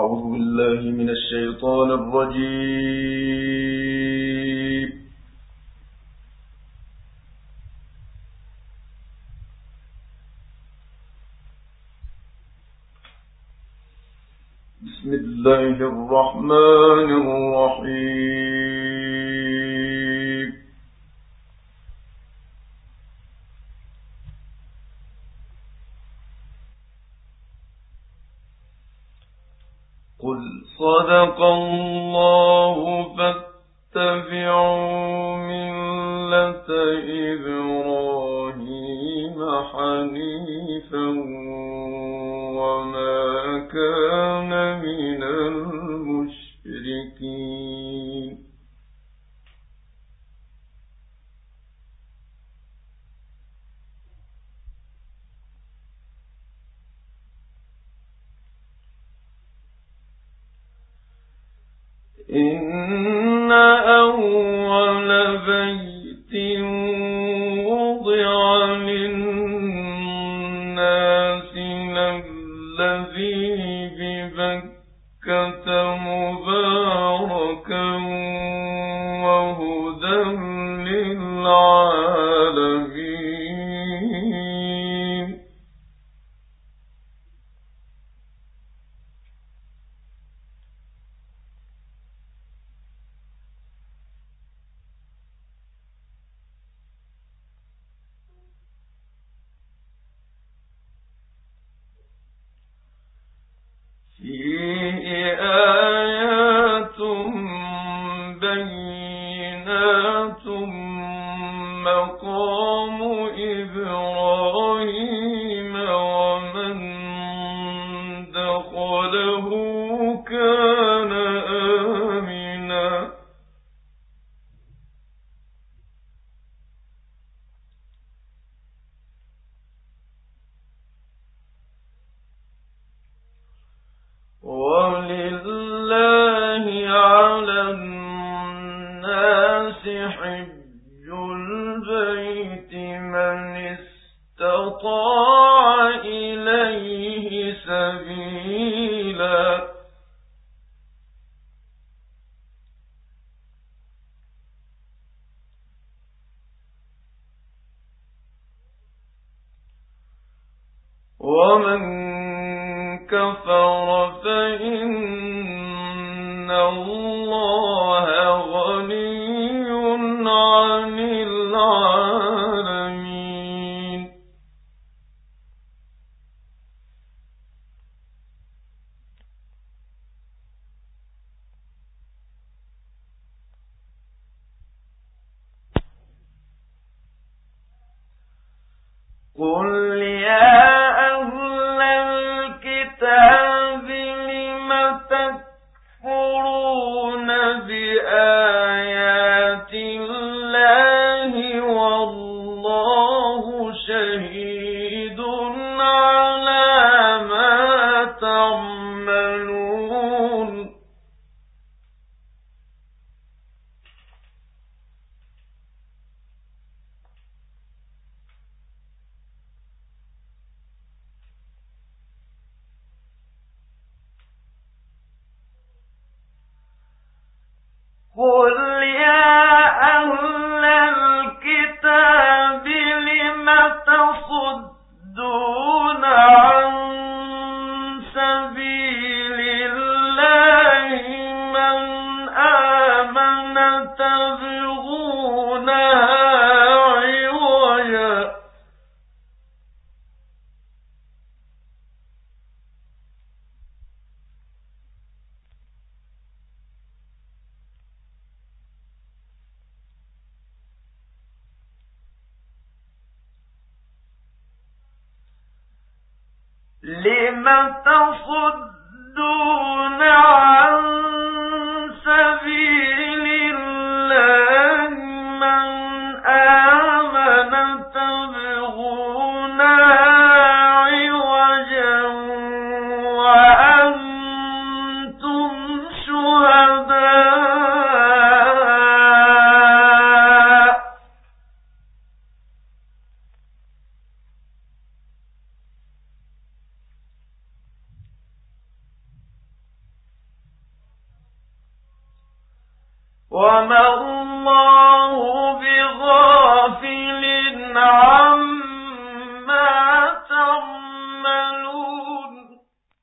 أعوذ بالله من الشيطان الرجيم. بسم الله الرحمن الرحيم. قل صدق الله فاتبعوا ملة إبراهيم حنيفا وما كان من المشركين. إن أول بيت وضع للناس الذي ببكة مباركا وهدى للعالمين. فيه آيات بينات مقام إبراهيم ومن دخله كان آمنا. ولله على الناس حج البيت من استطاع إليه سبيلا. ومن كفر فإن الله غني عن العالمين. قل يا أهل الكتاب لم تكفرون بآيات الله والله شهيد على ما تعملون. قل يا أهل الكتاب لم تصدون عن سبيل الله من آمن تبغونها عوجا. لم تصدون عن سبيل الله من آمن تبغونها عوجا وأنتم شهداء. وما الله بغافل عما تعملون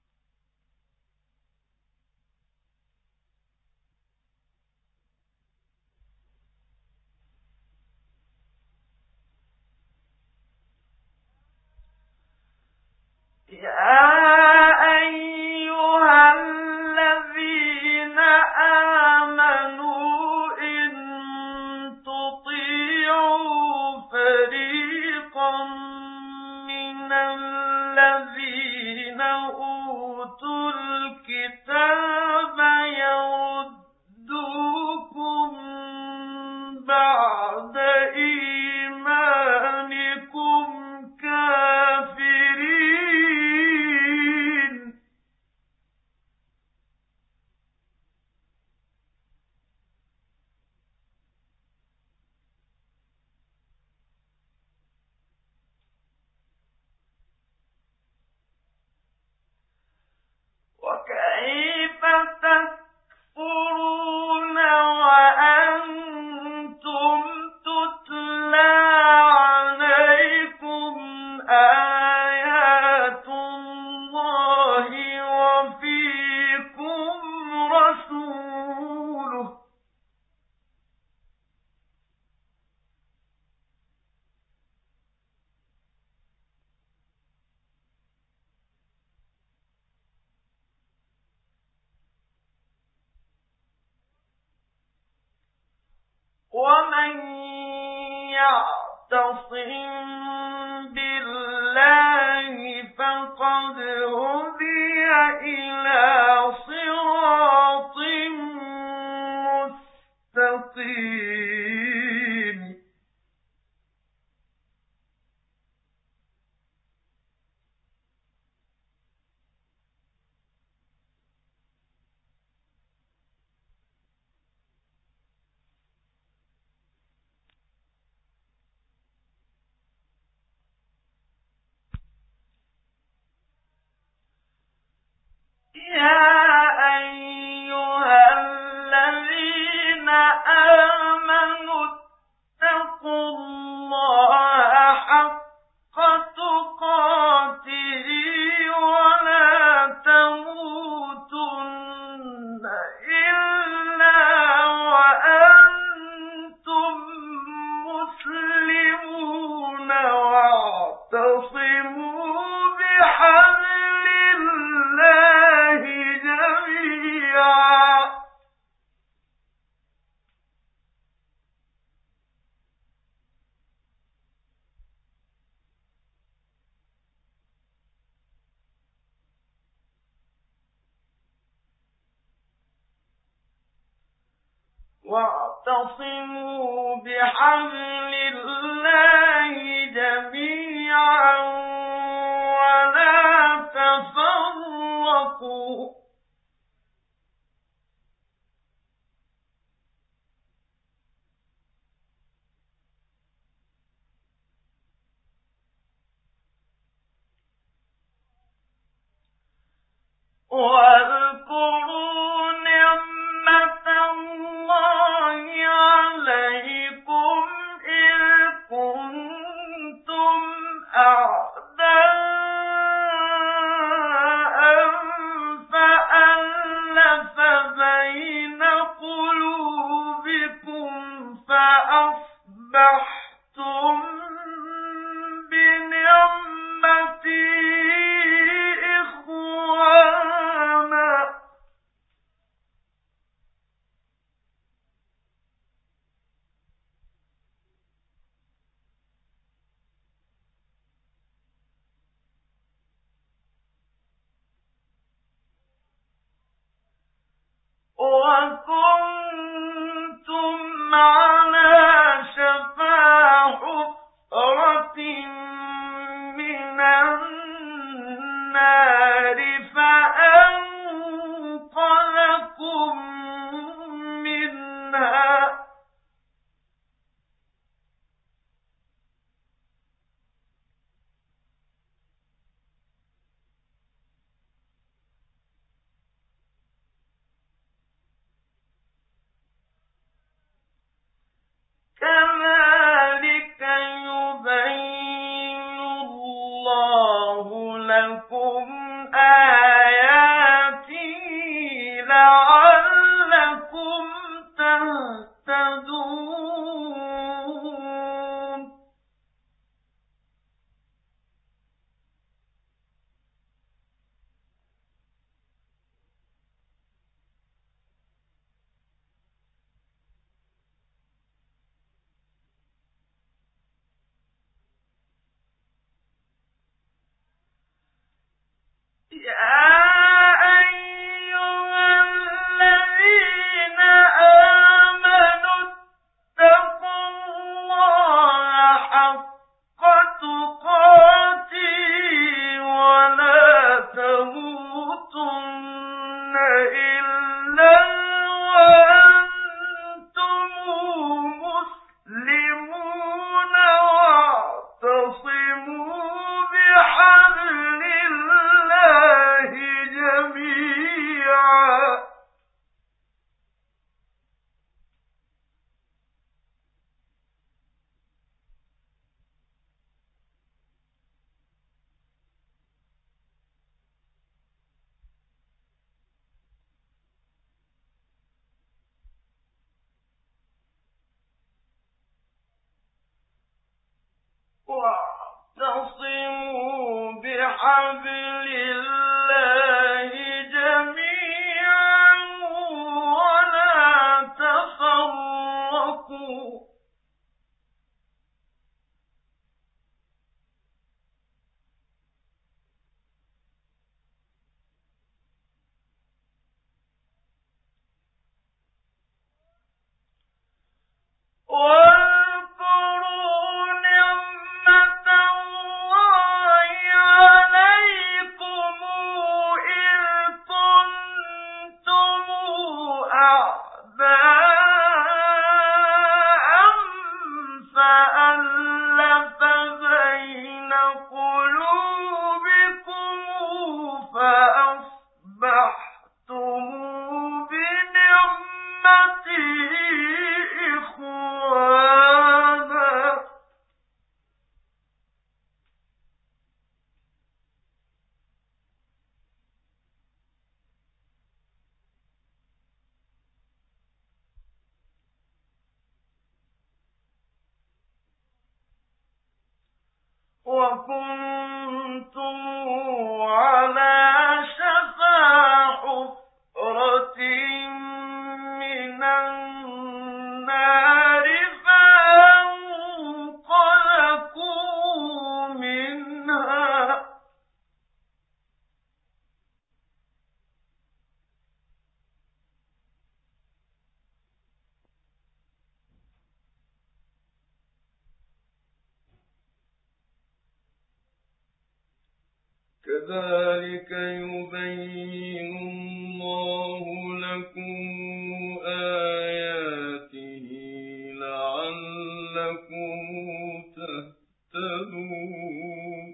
وكيف تكفرون وأنتم تتلى عليكم آيات الله وفيكم رسوله ومن يعتصم بالله فقد هدي إلى صراط مستقيم يا أيها الذين آمنوا اتقوا الله حق تقاته ولا تموتن إلا وأنتم مسلمون واعتصموا بحبل الله جميعا ولا تفرقوا واذكروا نعمة الله عليكم إذ كنتم أعداء فألف واعتصموا بحبل الله جميعا ولا تفرقوا وكنتم على شفا حفرة من النار فانقلقوا منها كذلك يبين الله لكم آياته لعلكم تهتدون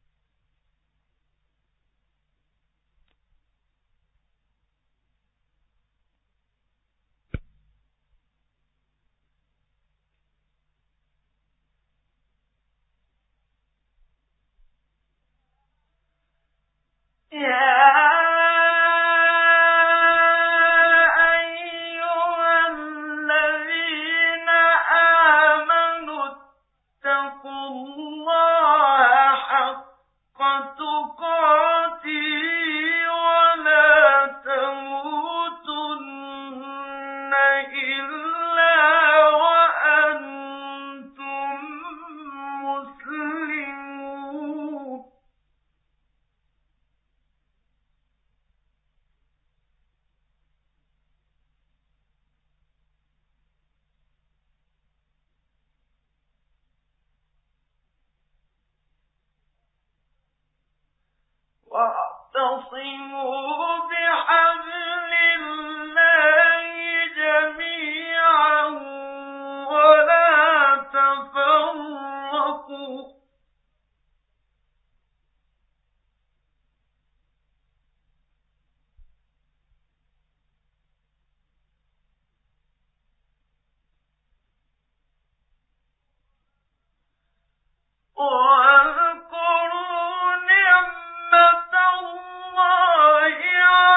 واعتصموا بحبل الله جميعا ولا تفرقوا واذكروا نعمة الله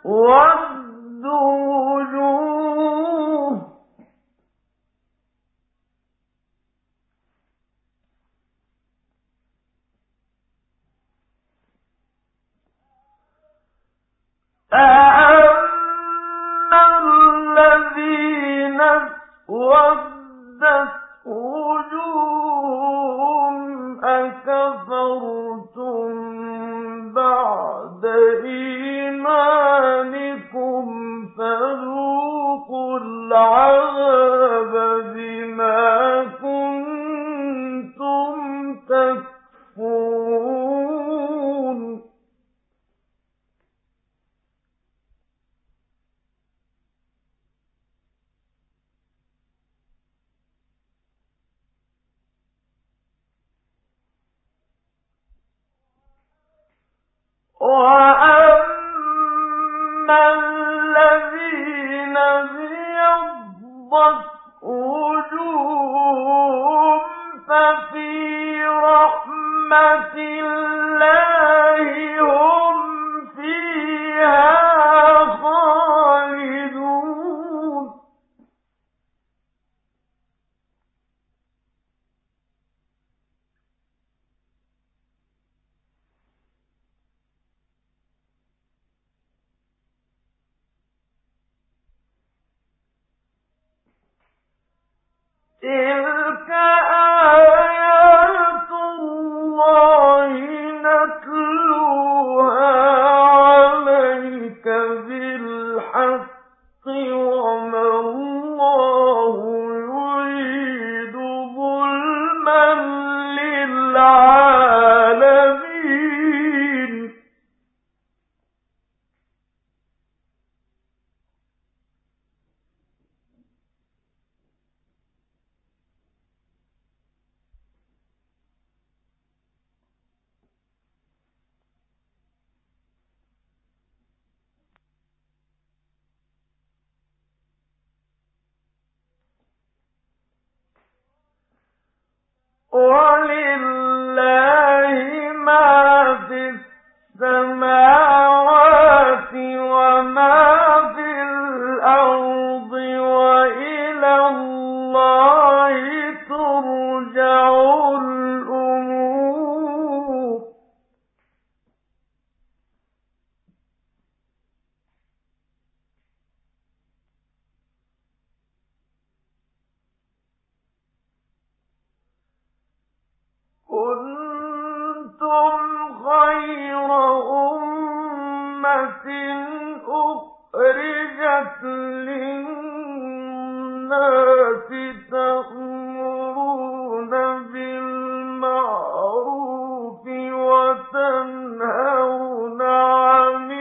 تلك آيات الله نتلوها عليك بالحق وما الله يريد ظلما للعالمين ولله ما في السماوات وما في الأرض وإلى الله ترجع الأمور كنتم خير أمة أخرجت للناس تأمرون بالمعروف وتنهون عن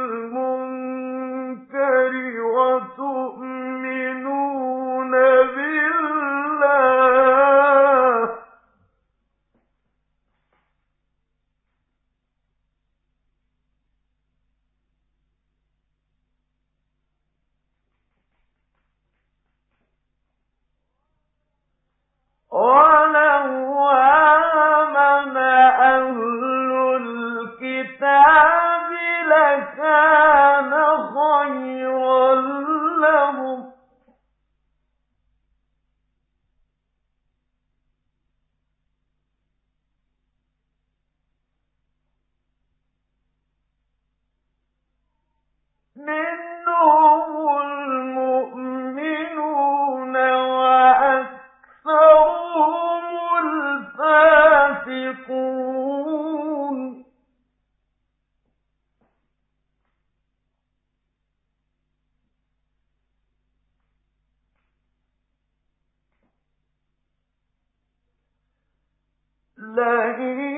المنكر وتؤمنون بالله ولو آمن أهل الكتاب لكان خيرا لهم منهم المؤمنون وأكثرهم الفاسقون لن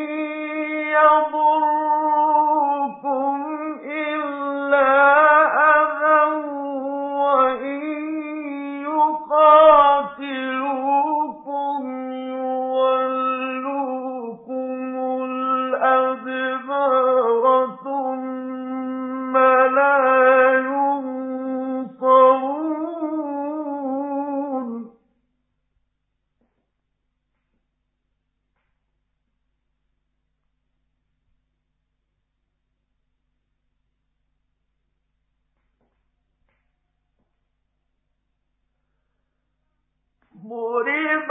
يضركم إلا أذى وإن يقاتلوكم يولوكم الأدبار ثم لا ينصرون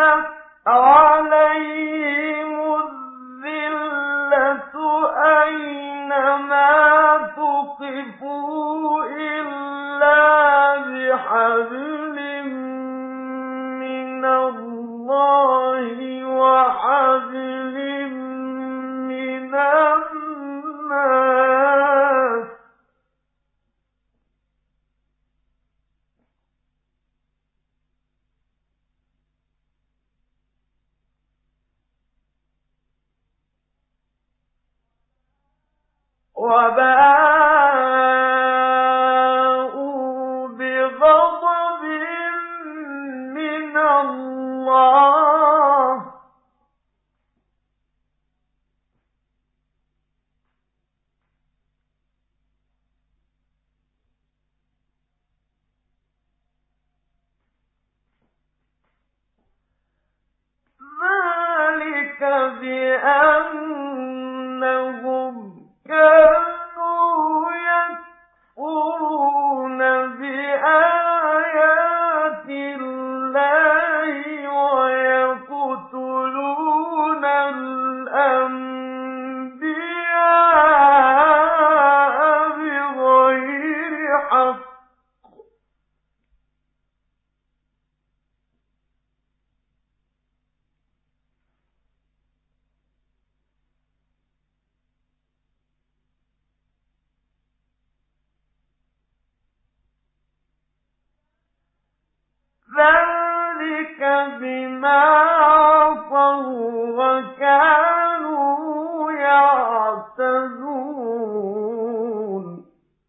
عليهم الذلة أينما ثقفوا إلا بحبل من الله وحبل من الناس وباءوا بغضب من الله ذلك بأنهم كانوا يكفرون بآيات الله ويقتلون الأنبياء بغير حق ذلك بما عصوا وكانوا يعتدون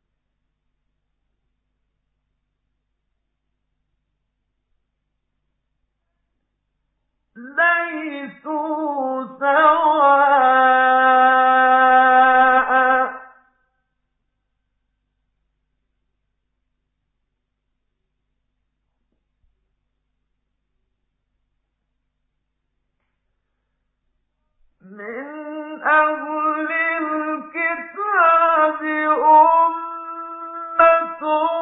ليسوا سواء من أهل الكتاب أمة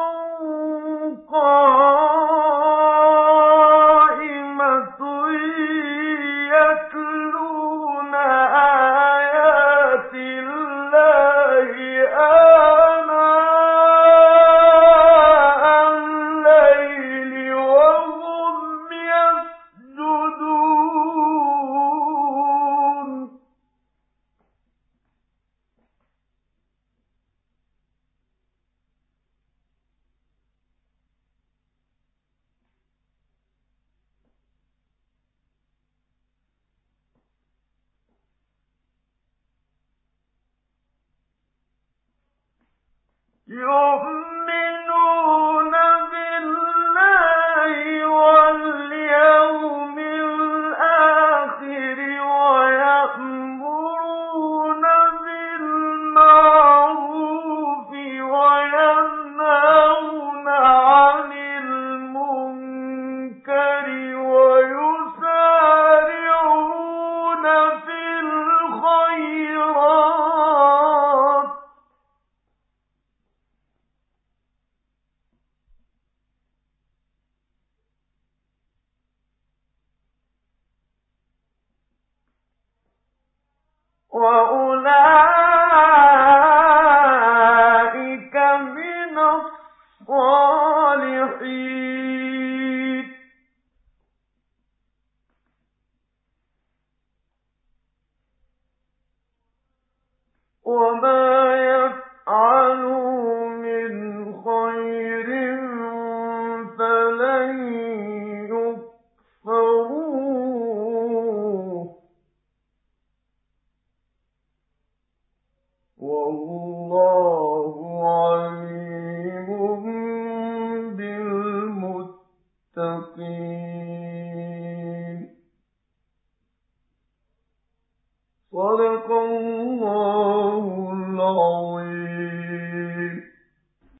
قائمة يتلون آيات الله آناء الليل وهم يسجدون يؤمنون بالله واليوم الآخر ويأمرون بالمعروف وينهون عن المنكر ويسارعون في الخيرات وأولئك من الصالحين وما يفعلوا من خير فلن يكفروه والله عليم بالمتقين